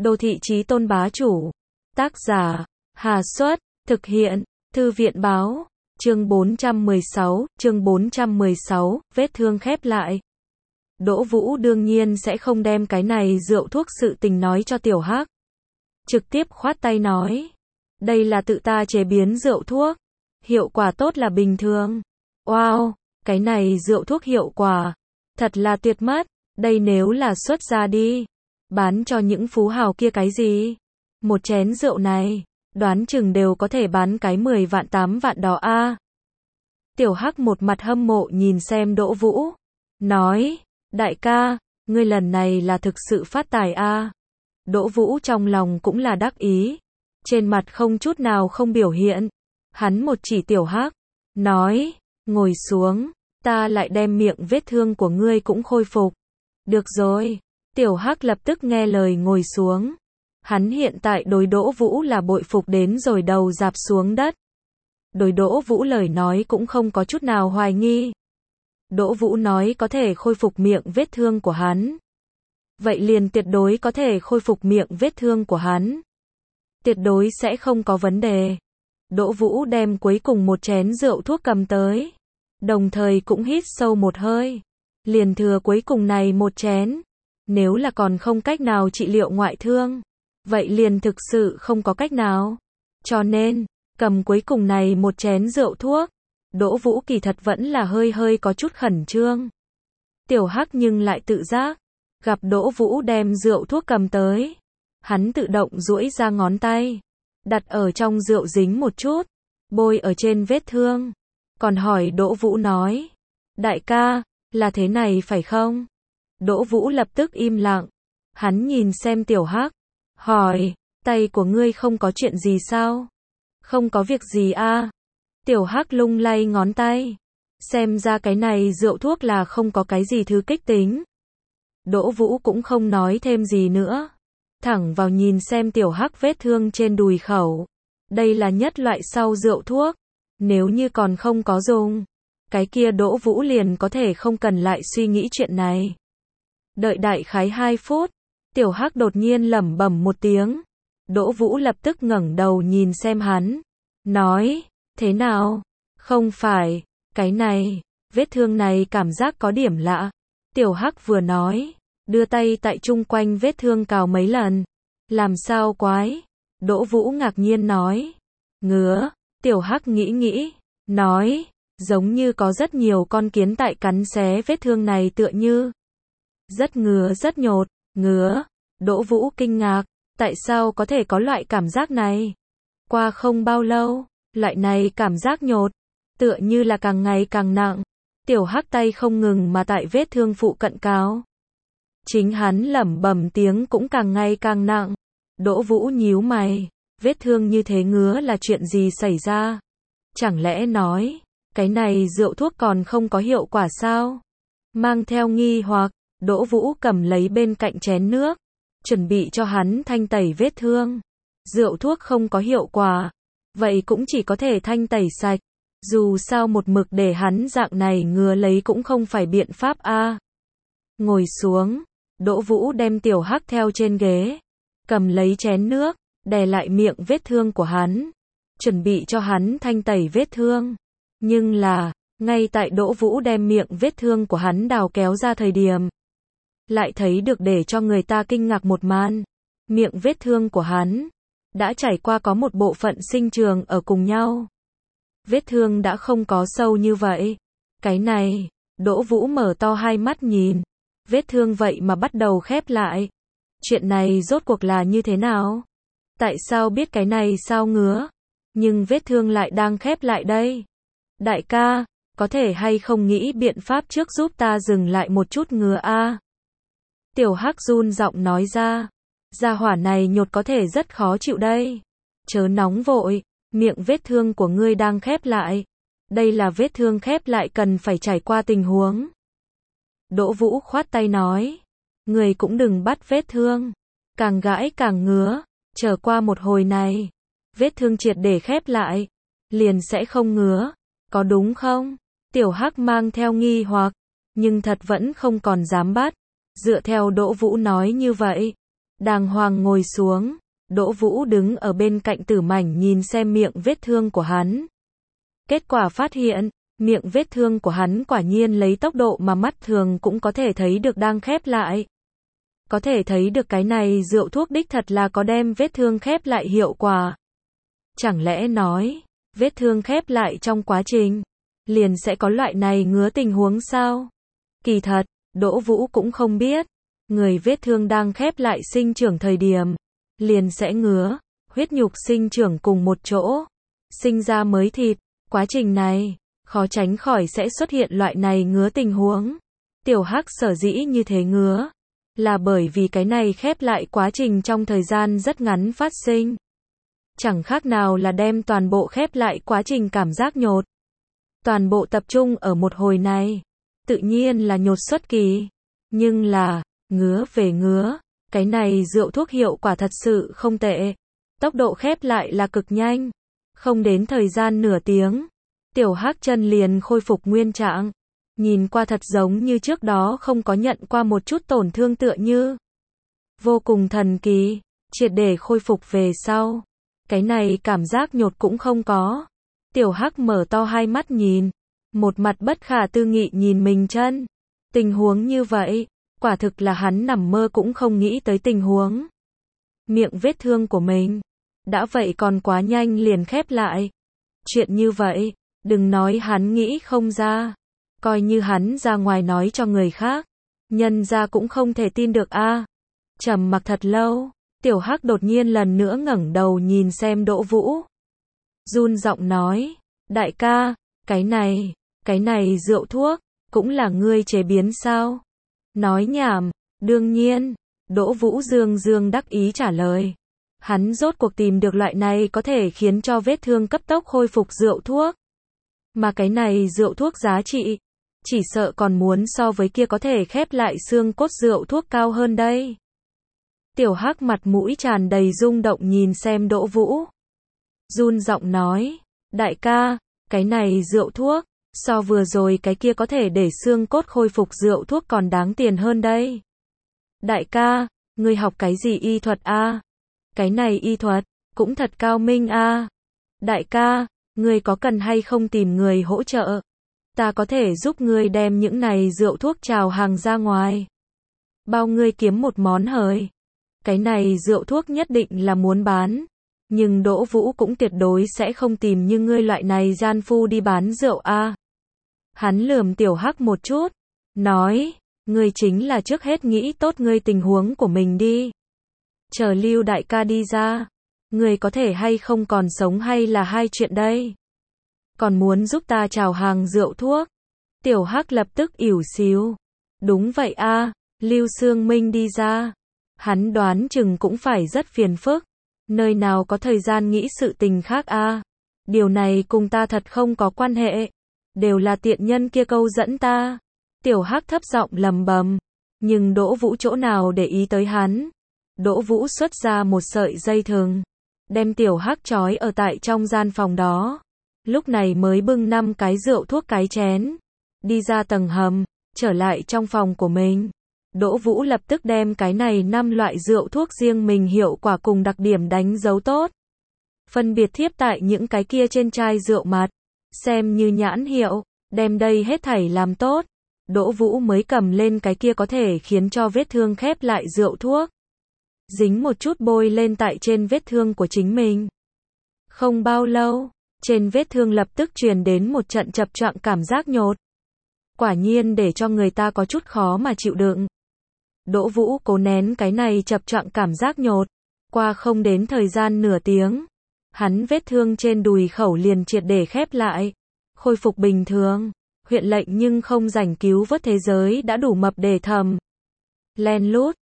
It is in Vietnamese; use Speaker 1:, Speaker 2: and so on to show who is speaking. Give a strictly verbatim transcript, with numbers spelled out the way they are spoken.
Speaker 1: Đô thị chí tôn bá chủ. Tác giả, Hà Xuất, thực hiện, Thư viện báo, chương bốn trăm mười sáu, chương bốn trăm mười sáu, vết thương khép lại. Đỗ Vũ đương nhiên sẽ không đem cái này rượu thuốc sự tình nói cho Tiểu Hắc. Trực tiếp khoát tay nói, đây là tự ta chế biến rượu thuốc, hiệu quả tốt là bình thường. Wow, cái này rượu thuốc hiệu quả, thật là tuyệt mất, đây nếu là xuất ra đi, bán cho những phú hào kia cái gì? Một chén rượu này, đoán chừng đều có thể bán cái mười vạn tám vạn đó a. Tiểu Hắc một mặt hâm mộ nhìn xem Đỗ Vũ, nói, đại ca, ngươi lần này là thực sự phát tài a. Đỗ Vũ trong lòng cũng là đắc ý, trên mặt không chút nào không biểu hiện. Hắn một chỉ Tiểu Hắc, nói, ngồi xuống, ta lại đem miệng vết thương của ngươi cũng khôi phục. Được rồi, Tiểu Hắc lập tức nghe lời ngồi xuống. Hắn hiện tại đối Đỗ Vũ là bội phục đến rồi đầu rạp xuống đất. Đối Đỗ Vũ lời nói cũng không có chút nào hoài nghi. Đỗ Vũ nói có thể khôi phục miệng vết thương của hắn. Vậy liền tuyệt đối có thể khôi phục miệng vết thương của hắn. Tuyệt đối sẽ không có vấn đề. Đỗ Vũ đem cuối cùng một chén rượu thuốc cầm tới. Đồng thời cũng hít sâu một hơi. Liền thừa cuối cùng này một chén. Nếu là còn không cách nào trị liệu ngoại thương, vậy liền thực sự không có cách nào. Cho nên, cầm cuối cùng này một chén rượu thuốc, Đỗ Vũ kỳ thật vẫn là hơi hơi có chút khẩn trương. Tiểu Hắc nhưng lại tự giác, gặp Đỗ Vũ đem rượu thuốc cầm tới, hắn tự động duỗi ra ngón tay, đặt ở trong rượu dính một chút, bôi ở trên vết thương, còn hỏi Đỗ Vũ nói, đại ca, là thế này phải không? Đỗ Vũ lập tức im lặng, hắn nhìn xem Tiểu Hắc, hỏi, tay của ngươi không có chuyện gì sao? Không có việc gì a. Tiểu Hắc lung lay ngón tay, xem ra cái này rượu thuốc là không có cái gì thứ kích tính. Đỗ Vũ cũng không nói thêm gì nữa, thẳng vào nhìn xem Tiểu Hắc vết thương trên đùi khẩu. Đây là nhất loại sau rượu thuốc, nếu như còn không có dùng, cái kia Đỗ Vũ liền có thể không cần lại suy nghĩ chuyện này. Đợi đại khái hai phút, Tiểu Hắc đột nhiên lẩm bẩm một tiếng. Đỗ Vũ lập tức ngẩng đầu nhìn xem hắn, nói, thế nào? Không phải, cái này, vết thương này cảm giác có điểm lạ. Tiểu Hắc vừa nói, đưa tay tại chung quanh vết thương cào mấy lần. Làm sao quái? Đỗ Vũ ngạc nhiên nói, ngứa. Tiểu Hắc nghĩ nghĩ, nói, giống như có rất nhiều con kiến tại cắn xé vết thương này tựa như. Rất ngứa rất nhột, ngứa. Đỗ Vũ kinh ngạc, tại sao có thể có loại cảm giác này? Qua không bao lâu, loại này cảm giác nhột, tựa như là càng ngày càng nặng. Tiểu Hắc tay không ngừng mà tại vết thương phụ cận cào. Chính hắn lẩm bẩm tiếng cũng càng ngày càng nặng. Đỗ Vũ nhíu mày, vết thương như thế ngứa là chuyện gì xảy ra? Chẳng lẽ nói, cái này rượu thuốc còn không có hiệu quả sao? Mang theo nghi hoặc, Đỗ Vũ cầm lấy bên cạnh chén nước, chuẩn bị cho hắn thanh tẩy vết thương. Rượu thuốc không có hiệu quả, vậy cũng chỉ có thể thanh tẩy sạch. Dù sao một mực để hắn dạng này ngứa lấy cũng không phải biện pháp a. Ngồi xuống, Đỗ Vũ đem Tiểu Hắc theo trên ghế, cầm lấy chén nước, đè lại miệng vết thương của hắn, chuẩn bị cho hắn thanh tẩy vết thương. Nhưng là, ngay tại Đỗ Vũ đem miệng vết thương của hắn đào kéo ra thời điểm, lại thấy được để cho người ta kinh ngạc một màn. Miệng vết thương của hắn đã trải qua có một bộ phận sinh trường ở cùng nhau. Vết thương đã không có sâu như vậy. Cái này, Đỗ Vũ mở to hai mắt nhìn. Vết thương vậy mà bắt đầu khép lại. Chuyện này rốt cuộc là như thế nào? Tại sao biết cái này sao ngứa? Nhưng vết thương lại đang khép lại đây. Đại ca, có thể hay không nghĩ biện pháp trước giúp ta dừng lại một chút ngứa a? Tiểu Hắc run giọng nói ra. Gia hỏa này nhột có thể rất khó chịu đây. Chớ nóng vội, miệng vết thương của ngươi đang khép lại. Đây là vết thương khép lại cần phải trải qua tình huống. Đỗ Vũ khoát tay nói, người cũng đừng bắt vết thương, càng gãi càng ngứa, chờ qua một hồi này, vết thương triệt để khép lại, liền sẽ không ngứa, có đúng không? Tiểu Hắc mang theo nghi hoặc, nhưng thật vẫn không còn dám bắt. Dựa theo Đỗ Vũ nói như vậy, Đàng hoàng ngồi xuống, Đỗ Vũ đứng ở bên cạnh Tử Mảnh nhìn xem miệng vết thương của hắn. Kết quả phát hiện, miệng vết thương của hắn quả nhiên lấy tốc độ mà mắt thường cũng có thể thấy được đang khép lại. Có thể thấy được cái này rượu thuốc đích thật là có đem vết thương khép lại hiệu quả. Chẳng lẽ nói, vết thương khép lại trong quá trình, liền sẽ có loại này ngứa tình huống sao? Kỳ thật, Đỗ Vũ cũng không biết, người vết thương đang khép lại sinh trưởng thời điểm, liền sẽ ngứa, huyết nhục sinh trưởng cùng một chỗ, sinh ra mới thịt, quá trình này, khó tránh khỏi sẽ xuất hiện loại này ngứa tình huống. Tiểu Hắc sở dĩ như thế ngứa, là bởi vì cái này khép lại quá trình trong thời gian rất ngắn phát sinh. Chẳng khác nào là đem toàn bộ khép lại quá trình cảm giác nhột. Toàn bộ tập trung ở một hồi này, tự nhiên là nhột xuất kỳ. Nhưng là, ngứa về ngứa, cái này rượu thuốc hiệu quả thật sự không tệ. Tốc độ khép lại là cực nhanh. Không đến thời gian nửa tiếng, Tiểu Hắc chân liền khôi phục nguyên trạng. Nhìn qua thật giống như trước đó không có nhận qua một chút tổn thương tựa như. Vô cùng thần kỳ, triệt để khôi phục về sau. Cái này cảm giác nhột cũng không có. Tiểu Hắc mở to hai mắt nhìn, một mặt bất khả tư nghị nhìn mình chân. Tình huống như vậy, quả thực là hắn nằm mơ cũng không nghĩ tới tình huống. Miệng vết thương của mình, đã vậy còn quá nhanh liền khép lại. Chuyện như vậy, đừng nói hắn nghĩ không ra. Coi như hắn ra ngoài nói cho người khác, nhân ra cũng không thể tin được a. À. Trầm mặc thật lâu, Tiểu Hắc đột nhiên lần nữa ngẩng đầu nhìn xem Đỗ Vũ. Run giọng nói, đại ca, cái này, cái này rượu thuốc, cũng là ngươi chế biến sao? Nói nhảm, đương nhiên, Đỗ Vũ dương dương đắc ý trả lời. Hắn rốt cuộc tìm được loại này có thể khiến cho vết thương cấp tốc khôi phục rượu thuốc. Mà cái này rượu thuốc giá trị, chỉ sợ còn muốn so với kia có thể khép lại xương cốt rượu thuốc cao hơn đây. Tiểu Hắc mặt mũi tràn đầy rung động nhìn xem Đỗ Vũ. Run giọng nói, đại ca, cái này rượu thuốc, so vừa rồi cái kia có thể để xương cốt khôi phục rượu thuốc còn đáng tiền hơn đây. Đại ca, ngươi học cái gì y thuật a? À? Cái này y thuật, cũng thật cao minh a. À? Đại ca, ngươi có cần hay không tìm người hỗ trợ? Ta có thể giúp ngươi đem những này rượu thuốc trào hàng ra ngoài. Bao ngươi kiếm một món hời. Cái này rượu thuốc nhất định là muốn bán. Nhưng Đỗ Vũ cũng tuyệt đối sẽ không tìm như ngươi loại này gian phu đi bán rượu a. À. Hắn lườm Tiểu Hắc một chút, nói, ngươi chính là trước hết nghĩ tốt ngươi tình huống của mình đi. Chờ Lưu đại ca đi ra, ngươi có thể hay không còn sống hay là hai chuyện đây. Còn muốn giúp ta chào hàng rượu thuốc. Tiểu Hắc lập tức ỉu xìu. Đúng vậy a, à, Lưu Sương Minh đi ra. Hắn đoán chừng cũng phải rất phiền phức. Nơi nào có thời gian nghĩ sự tình khác a. À. Điều này cùng ta thật không có quan hệ. Đều là tiện nhân kia câu dẫn ta. Tiểu Hắc thấp giọng lầm bầm. Nhưng Đỗ Vũ chỗ nào để ý tới hắn. Đỗ Vũ xuất ra một sợi dây thừng. Đem Tiểu Hắc trói ở tại trong gian phòng đó. Lúc này mới bưng năm cái rượu thuốc cái chén. Đi ra tầng hầm, trở lại trong phòng của mình. Đỗ Vũ lập tức đem cái này năm loại rượu thuốc riêng mình hiệu quả cùng đặc điểm đánh dấu tốt. Phân biệt thiếp tại những cái kia trên chai rượu mặt. Xem như nhãn hiệu, đem đây hết thảy làm tốt. Đỗ Vũ mới cầm lên cái kia có thể khiến cho vết thương khép lại rượu thuốc. Dính một chút bôi lên tại trên vết thương của chính mình. Không bao lâu, trên vết thương lập tức truyền đến một trận chập choạng cảm giác nhột. Quả nhiên để cho người ta có chút khó mà chịu đựng. Đỗ Vũ cố nén cái này chập choạng cảm giác nhột. Qua không đến thời gian nửa tiếng, hắn vết thương trên đùi khẩu liền triệt để khép lại. Khôi phục bình thường. Huyện lệnh nhưng không rảnh cứu vớt thế giới đã đủ mập để thầm. Len lút,